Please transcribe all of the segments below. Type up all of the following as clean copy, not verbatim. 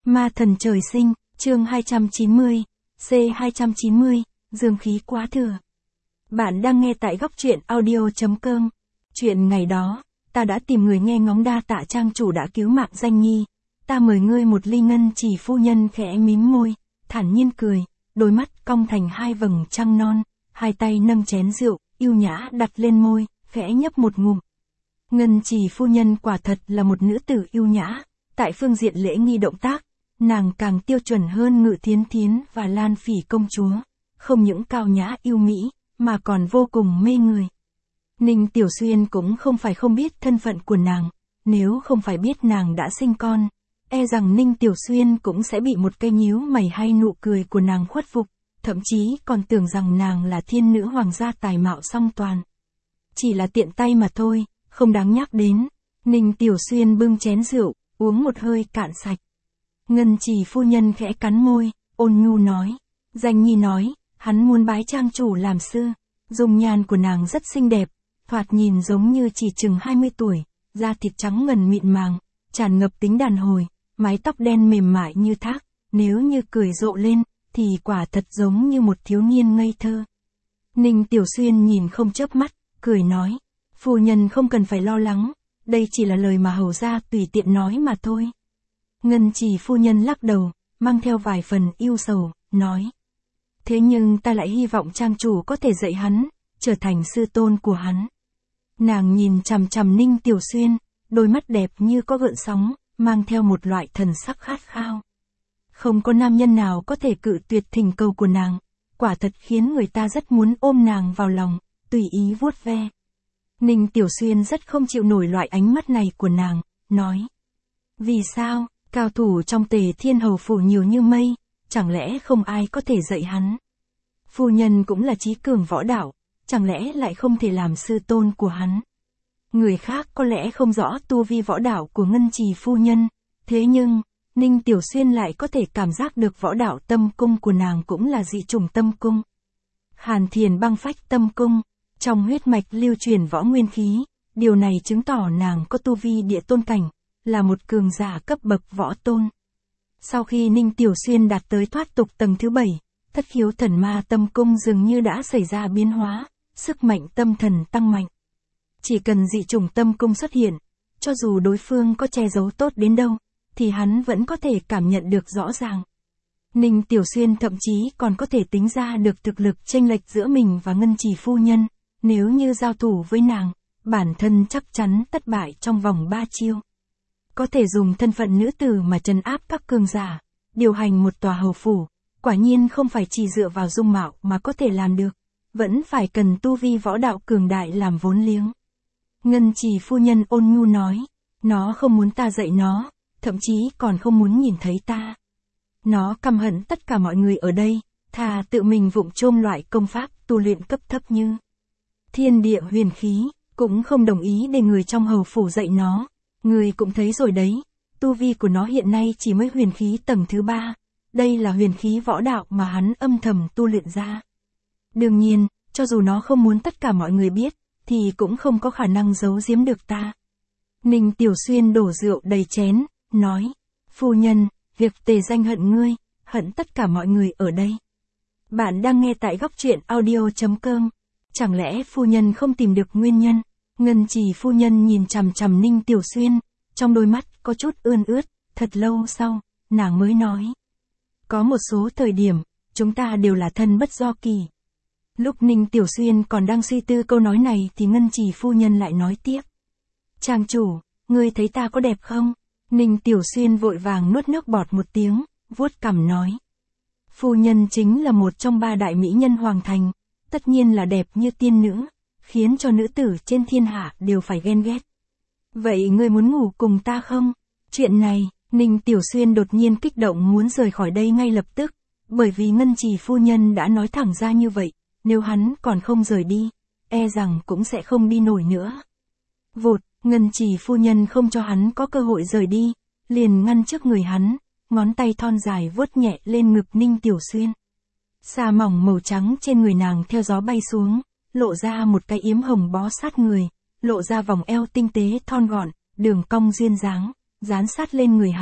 Ma thần trời sinh, chương 290, C290, dương khí quá thừa. Bạn đang nghe tại góc truyện audio.com. Chuyện ngày đó, ta đã tìm người nghe ngóng đa tạ trang chủ đã cứu mạng danh nhi. Ta mời ngươi một ly ngân chỉ. Phu nhân khẽ mím môi, thản nhiên cười, đôi mắt cong thành hai vầng trăng non, hai tay nâng chén rượu, yêu nhã đặt lên môi, khẽ nhấp một ngụm. Ngân chỉ phu nhân quả thật là một nữ tử yêu nhã, tại phương diện lễ nghi động tác, nàng càng tiêu chuẩn hơn Ngự Thiến Thiến và Lan Phỉ công chúa, không những cao nhã yêu mỹ, mà còn vô cùng mê người. Ninh Tiểu Xuyên cũng không phải không biết thân phận của nàng, nếu không phải biết nàng đã sinh con, e rằng Ninh Tiểu Xuyên cũng sẽ bị một cái nhíu mày hay nụ cười của nàng khuất phục, thậm chí còn tưởng rằng nàng là thiên nữ hoàng gia tài mạo song toàn. Chỉ là tiện tay mà thôi, không đáng nhắc đến. Ninh Tiểu Xuyên bưng chén rượu, uống một hơi cạn sạch. Ngân chỉ phu nhân khẽ cắn môi, ôn nhu nói. Danh nhi nói, hắn muốn bái trang chủ làm sư. Dung nhan của nàng rất xinh đẹp, thoạt nhìn giống như chỉ chừng 20 tuổi, da thịt trắng ngần mịn màng, tràn ngập tính đàn hồi, mái tóc đen mềm mại như thác, nếu như cười rộ lên, thì quả thật giống như một thiếu niên ngây thơ. Ninh Tiểu Xuyên nhìn không chớp mắt, cười nói. Phu nhân không cần phải lo lắng, đây chỉ là lời mà hầu gia tùy tiện nói mà thôi. Ngân chỉ phu nhân lắc đầu, mang theo vài phần yêu sầu, nói. Thế nhưng ta lại hy vọng trang chủ có thể dạy hắn, trở thành sư tôn của hắn. Nàng nhìn chằm chằm Ninh Tiểu Xuyên, đôi mắt đẹp như có gợn sóng, mang theo một loại thần sắc khát khao. Không có nam nhân nào có thể cự tuyệt thỉnh cầu của nàng, quả thật khiến người ta rất muốn ôm nàng vào lòng, tùy ý vuốt ve. Ninh Tiểu Xuyên rất không chịu nổi loại ánh mắt này của nàng, nói. Vì sao, cao thủ trong Tề Thiên Hầu phủ nhiều như mây, chẳng lẽ không ai có thể dạy hắn? Phu nhân cũng là trí cường võ đạo, chẳng lẽ lại không thể làm sư tôn của hắn? Người khác có lẽ không rõ tu vi võ đạo của Ngân Trì phu nhân, thế nhưng, Ninh Tiểu Xuyên lại có thể cảm giác được võ đạo tâm cung của nàng cũng là dị chủng tâm cung. Hàn Thiền băng phách tâm cung. Trong huyết mạch lưu truyền võ nguyên khí, điều này chứng tỏ nàng có tu vi địa tôn cảnh, là một cường giả cấp bậc võ tôn. Sau khi Ninh Tiểu Xuyên đạt tới thoát tục tầng thứ 7, thất khiếu thần ma tâm cung dường như đã xảy ra biến hóa, sức mạnh tâm thần tăng mạnh. Chỉ cần dị chủng tâm cung xuất hiện, cho dù đối phương có che giấu tốt đến đâu, thì hắn vẫn có thể cảm nhận được rõ ràng. Ninh Tiểu Xuyên thậm chí còn có thể tính ra được thực lực chênh lệch giữa mình và Ngân Chỉ phu nhân. Nếu như giao thủ với nàng, bản thân chắc chắn thất bại trong vòng 3 chiêu. Có thể dùng thân phận nữ tử mà trấn áp các cường giả, điều hành một tòa hầu phủ, quả nhiên không phải chỉ dựa vào dung mạo mà có thể làm được, vẫn phải cần tu vi võ đạo cường đại làm vốn liếng. Ngân Chỉ phu nhân ôn nhu nói, nó không muốn ta dạy nó, thậm chí còn không muốn nhìn thấy ta. Nó căm hận tất cả mọi người ở đây, thà tự mình vụng chôm loại công pháp tu luyện cấp thấp như thiên địa huyền khí, cũng không đồng ý để người trong hầu phủ dạy nó. Người cũng thấy rồi đấy, tu vi của nó hiện nay chỉ mới huyền khí tầng thứ 3, đây là huyền khí võ đạo mà hắn âm thầm tu luyện ra. Đương nhiên, cho dù nó không muốn tất cả mọi người biết, thì cũng không có khả năng giấu giếm được ta. Ninh Tiểu Xuyên đổ rượu đầy chén, nói, phu nhân, việc Tề Danh hận ngươi, hận tất cả mọi người ở đây. Bạn đang nghe tại góc truyện audio.com. Chẳng lẽ phu nhân không tìm được nguyên nhân? Ngân Chỉ phu nhân nhìn chằm chằm Ninh Tiểu Xuyên, trong đôi mắt có chút ươn ướt, thật lâu sau, nàng mới nói. Có một số thời điểm, chúng ta đều là thân bất do kỳ. Lúc Ninh Tiểu Xuyên còn đang suy tư câu nói này thì Ngân Chỉ phu nhân lại nói tiếp. Trang chủ, ngươi thấy ta có đẹp không? Ninh Tiểu Xuyên vội vàng nuốt nước bọt một tiếng, vuốt cằm nói. Phu nhân chính là một trong 3 đại mỹ nhân hoàng thành. Tất nhiên là đẹp như tiên nữ, khiến cho nữ tử trên thiên hạ đều phải ghen ghét. Vậy ngươi muốn ngủ cùng ta không? Chuyện này, Ninh Tiểu Xuyên đột nhiên kích động muốn rời khỏi đây ngay lập tức, bởi vì Ngân Chỉ phu nhân đã nói thẳng ra như vậy, nếu hắn còn không rời đi, e rằng cũng sẽ không đi nổi nữa. Vụt, Ngân Chỉ phu nhân không cho hắn có cơ hội rời đi, liền ngăn trước người hắn, ngón tay thon dài vuốt nhẹ lên ngực Ninh Tiểu Xuyên. Xà mỏng màu trắng trên người nàng theo gió bay xuống, lộ ra một cái yếm hồng bó sát người, lộ ra vòng eo tinh tế thon gọn, đường cong duyên dáng, dán sát lên người hắn,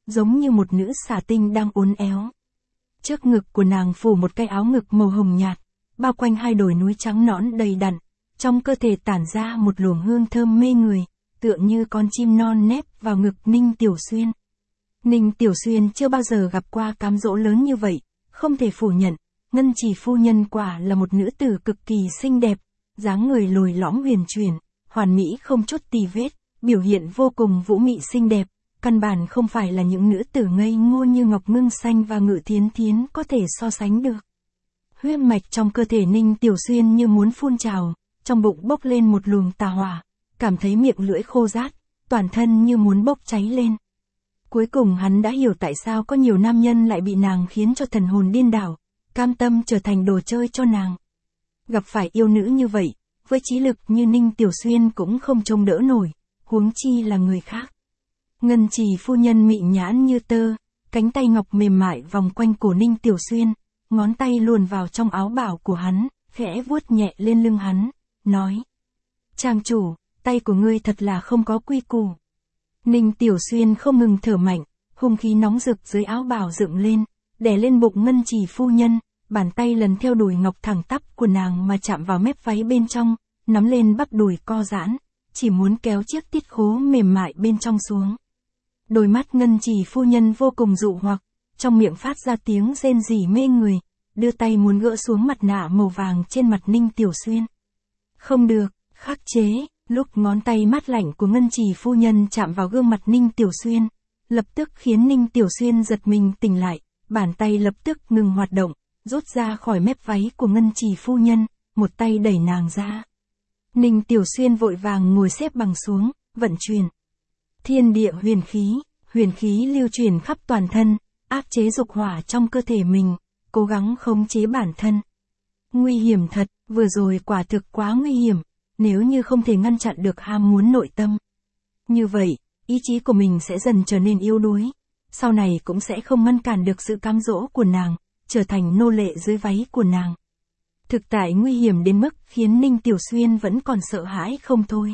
giống như một nữ xà tinh đang uốn éo. Trước ngực của nàng phủ một cái áo ngực màu hồng nhạt, bao quanh hai đồi núi trắng nõn đầy đặn, trong cơ thể tản ra một luồng hương thơm mê người, tựa như con chim non nép vào ngực Ninh Tiểu Xuyên. Ninh Tiểu Xuyên chưa bao giờ gặp qua cám dỗ lớn như vậy, không thể phủ nhận, Ngân Chỉ phu nhân quả là một nữ tử cực kỳ xinh đẹp, dáng người lồi lõm huyền chuyển, hoàn mỹ không chút tì vết, biểu hiện vô cùng vũ mị xinh đẹp, căn bản không phải là những nữ tử ngây ngô như Ngọc Ngưng Xanh và Ngự Thiến Thiến có thể so sánh được. Huyết mạch trong cơ thể Ninh Tiểu Xuyên như muốn phun trào, trong bụng bốc lên một luồng tà hỏa, cảm thấy miệng lưỡi khô rát, toàn thân như muốn bốc cháy lên. Cuối cùng hắn đã hiểu tại sao có nhiều nam nhân lại bị nàng khiến cho thần hồn điên đảo, cam tâm trở thành đồ chơi cho nàng. Gặp phải yêu nữ như vậy, với trí lực như Ninh Tiểu Xuyên cũng không trông đỡ nổi, huống chi là người khác. Ngân Chỉ phu nhân mị nhãn như tơ, cánh tay ngọc mềm mại vòng quanh cổ Ninh Tiểu Xuyên, ngón tay luồn vào trong áo bảo của hắn, khẽ vuốt nhẹ lên lưng hắn, nói: "Trang chủ, tay của ngươi thật là không có quy củ." Ninh Tiểu Xuyên không ngừng thở mạnh, hung khí nóng rực dưới áo bào dựng lên, đè lên bụng Ngân Chỉ phu nhân, bàn tay lần theo đùi ngọc thẳng tắp của nàng mà chạm vào mép váy bên trong, nắm lên bắp đùi co giãn, chỉ muốn kéo chiếc tiết khố mềm mại bên trong xuống. Đôi mắt Ngân Chỉ phu nhân vô cùng dụ hoặc, trong miệng phát ra tiếng rên rỉ mê người, đưa tay muốn gỡ xuống mặt nạ màu vàng trên mặt Ninh Tiểu Xuyên. Không được, khắc chế. Lúc ngón tay mát lạnh của Ngân Chỉ phu nhân chạm vào gương mặt Ninh Tiểu Xuyên, lập tức khiến Ninh Tiểu Xuyên giật mình tỉnh lại, bàn tay lập tức ngừng hoạt động, rút ra khỏi mép váy của Ngân Chỉ phu nhân, một tay đẩy nàng ra. Ninh Tiểu Xuyên vội vàng ngồi xếp bằng xuống, vận chuyển thiên địa huyền khí lưu chuyển khắp toàn thân, áp chế dục hỏa trong cơ thể mình, cố gắng khống chế bản thân. Nguy hiểm thật, vừa rồi quả thực quá nguy hiểm. Nếu như không thể ngăn chặn được ham muốn nội tâm, như vậy, ý chí của mình sẽ dần trở nên yếu đuối, sau này cũng sẽ không ngăn cản được sự cám dỗ của nàng, trở thành nô lệ dưới váy của nàng. Thực tại nguy hiểm đến mức khiến Ninh Tiểu Xuyên vẫn còn sợ hãi không thôi.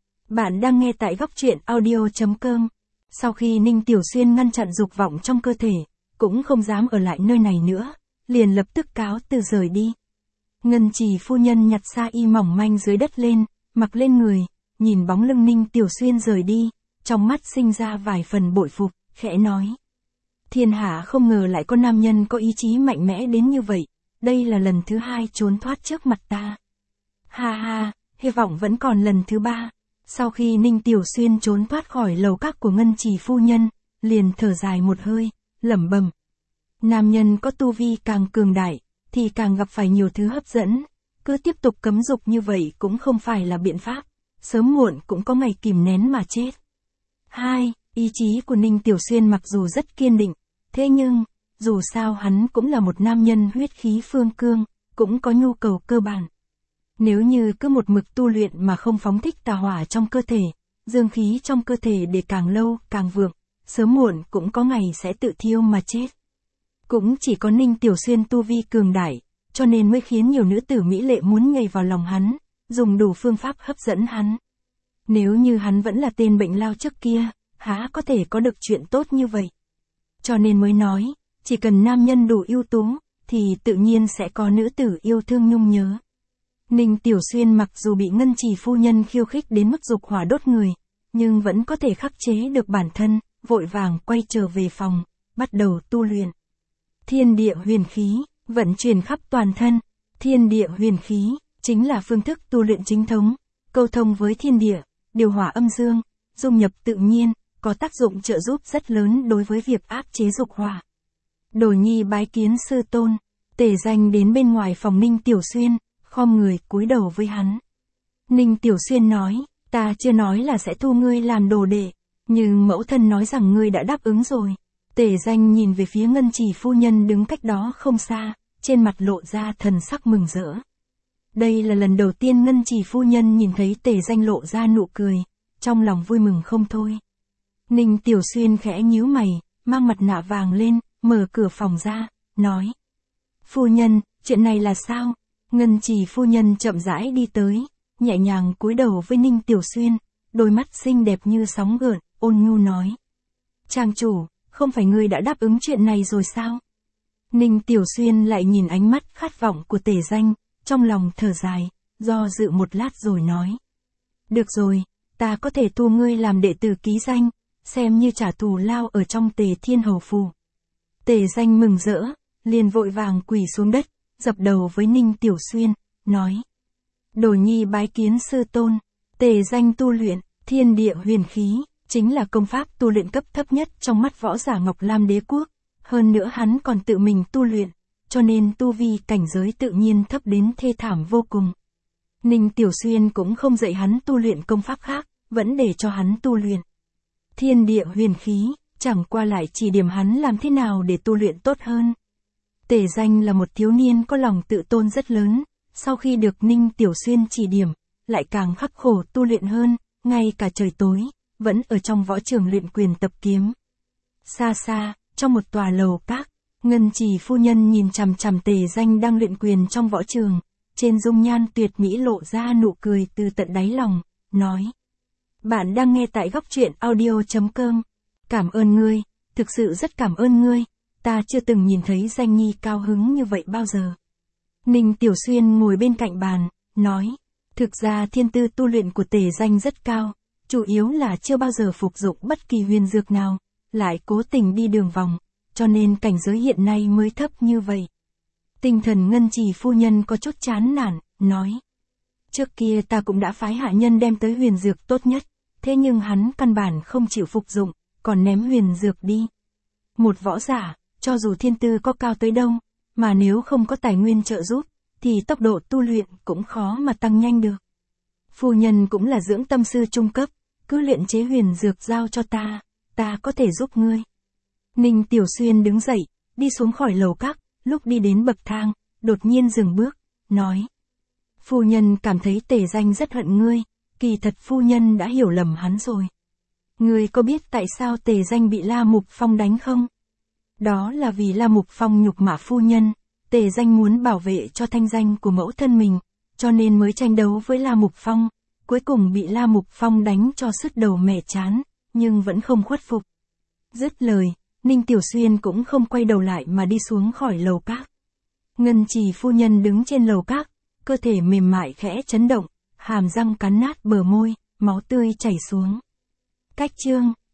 Bạn đang nghe tại góc truyện audio.com. Sau khi Ninh Tiểu Xuyên ngăn chặn dục vọng trong cơ thể, cũng không dám ở lại nơi này nữa, liền lập tức cáo từ rời đi. Ngân Chỉ phu nhân nhặt sa y mỏng manh dưới đất lên, mặc lên người, nhìn bóng lưng Ninh Tiểu Xuyên rời đi, trong mắt sinh ra vài phần bội phục, khẽ nói: "Thiên hạ không ngờ lại có nam nhân có ý chí mạnh mẽ đến như vậy, đây là lần thứ hai trốn thoát trước mặt ta. Ha ha, hy vọng vẫn còn lần thứ ba." Sau khi Ninh Tiểu Xuyên trốn thoát khỏi lầu các của Ngân Chỉ phu nhân, liền thở dài một hơi, lẩm bẩm: nam nhân có tu vi càng cường đại, thì càng gặp phải nhiều thứ hấp dẫn, cứ tiếp tục cấm dục như vậy cũng không phải là biện pháp, sớm muộn cũng có ngày kìm nén mà chết. 2. Ý chí của Ninh Tiểu Xuyên mặc dù rất kiên định, thế nhưng, dù sao hắn cũng là một nam nhân huyết khí phương cương, cũng có nhu cầu cơ bản. Nếu như cứ một mực tu luyện mà không phóng thích tà hỏa trong cơ thể, dương khí trong cơ thể để càng lâu càng vượng, sớm muộn cũng có ngày sẽ tự thiêu mà chết. Cũng chỉ có Ninh Tiểu Xuyên tu vi cường đại, cho nên mới khiến nhiều nữ tử mỹ lệ muốn nhảy vào lòng hắn, dùng đủ phương pháp hấp dẫn hắn. Nếu như hắn vẫn là tên bệnh lao trước kia, há có thể có được chuyện tốt như vậy. Cho nên mới nói, chỉ cần nam nhân đủ ưu tú, thì tự nhiên sẽ có nữ tử yêu thương nhung nhớ. Ninh Tiểu Xuyên mặc dù bị Ngân Chỉ phu nhân khiêu khích đến mức dục hỏa đốt người, nhưng vẫn có thể khắc chế được bản thân, vội vàng quay trở về phòng, bắt đầu tu luyện. Thiên địa huyền khí, vận chuyển khắp toàn thân. Thiên địa huyền khí, chính là phương thức tu luyện chính thống, câu thông với thiên địa, điều hòa âm dương, dung nhập tự nhiên, có tác dụng trợ giúp rất lớn đối với việc áp chế dục hỏa. Đồ nhi bái kiến sư tôn. Tề Danh đến bên ngoài phòng Ninh Tiểu Xuyên, khom người cúi đầu với hắn. Ninh Tiểu Xuyên nói, ta chưa nói là sẽ thu ngươi làm đồ đệ, nhưng mẫu thân nói rằng ngươi đã đáp ứng rồi. Tề Danh nhìn về phía Ngân Chỉ phu nhân đứng cách đó không xa, trên mặt lộ ra thần sắc mừng rỡ. Đây là lần đầu tiên Ngân Chỉ phu nhân nhìn thấy Tề Danh lộ ra nụ cười, trong lòng vui mừng không thôi. Ninh Tiểu Xuyên khẽ nhíu mày, mang mặt nạ vàng lên, mở cửa phòng ra, nói: phu nhân, chuyện này là sao? Ngân Chỉ phu nhân chậm rãi đi tới, nhẹ nhàng cúi đầu với Ninh Tiểu Xuyên, đôi mắt xinh đẹp như sóng gợn, ôn nhu nói: trang chủ, không phải ngươi đã đáp ứng chuyện này rồi sao? Ninh Tiểu Xuyên lại nhìn ánh mắt khát vọng của Tề Danh, trong lòng thở dài, do dự một lát rồi nói. Được rồi, ta có thể thu ngươi làm đệ tử ký danh, xem như trả thù lao ở trong Tề Thiên Hầu Phủ. Tề Danh mừng rỡ, liền vội vàng quỳ xuống đất, dập đầu với Ninh Tiểu Xuyên, nói. Đồ nhi bái kiến sư tôn. Tề Danh tu luyện, thiên địa huyền khí, chính là công pháp tu luyện cấp thấp nhất trong mắt võ giả Ngọc Lam Đế Quốc. Hơn nữa hắn còn tự mình tu luyện, cho nên tu vi cảnh giới tự nhiên thấp đến thê thảm vô cùng. Ninh Tiểu Xuyên cũng không dạy hắn tu luyện công pháp khác, vẫn để cho hắn tu luyện thiên địa huyền khí, chẳng qua lại chỉ điểm hắn làm thế nào để tu luyện tốt hơn. Tề Danh là một thiếu niên có lòng tự tôn rất lớn, sau khi được Ninh Tiểu Xuyên chỉ điểm, lại càng khắc khổ tu luyện hơn, ngay cả trời tối, vẫn ở trong võ trường luyện quyền tập kiếm. Xa xa, trong một tòa lầu các, Ngân Trì phu nhân nhìn chằm chằm Tề Danh đang luyện quyền trong võ trường, trên dung nhan tuyệt mỹ lộ ra nụ cười từ tận đáy lòng, nói. Bạn đang nghe tại góc truyện audio.com. Cảm ơn ngươi, thực sự rất cảm ơn ngươi, ta chưa từng nhìn thấy Danh nhi cao hứng như vậy bao giờ. Ninh Tiểu Xuyên ngồi bên cạnh bàn, nói. Thực ra thiên tư tu luyện của Tề Danh rất cao, chủ yếu là chưa bao giờ phục dụng bất kỳ huyền dược nào, lại cố tình đi đường vòng, cho nên cảnh giới hiện nay mới thấp như vậy. Tinh thần Ngân Trì phu nhân có chút chán nản, nói. Trước kia ta cũng đã phái hạ nhân đem tới huyền dược tốt nhất, thế nhưng hắn căn bản không chịu phục dụng, còn ném huyền dược đi. Một võ giả, cho dù thiên tư có cao tới đâu, mà nếu không có tài nguyên trợ giúp, thì tốc độ tu luyện cũng khó mà tăng nhanh được. Phu nhân cũng là dưỡng tâm sư trung cấp, cứ luyện chế huyền dược giao cho ta có thể giúp ngươi. Ninh Tiểu Xuyên đứng dậy, đi xuống khỏi lầu các, lúc đi đến bậc thang, đột nhiên dừng bước, nói. Phu nhân cảm thấy Tề Danh rất hận ngươi, kỳ thật phu nhân đã hiểu lầm hắn rồi. Ngươi có biết tại sao Tề Danh bị La Mục Phong đánh không? Đó là vì La Mục Phong nhục mạ phu nhân, Tề Danh muốn bảo vệ cho thanh danh của mẫu thân mình, cho nên mới tranh đấu với La Mục Phong, cuối cùng bị La Mục Phong đánh cho sứt đầu mẻ chán, nhưng vẫn không khuất phục. Dứt lời, Ninh Tiểu Xuyên cũng không quay đầu lại mà đi xuống khỏi lầu các. Ngân Trì phu nhân đứng trên lầu các, cơ thể mềm mại khẽ chấn động, hàm răng cắn nát bờ môi, máu tươi chảy xuống. Cách chương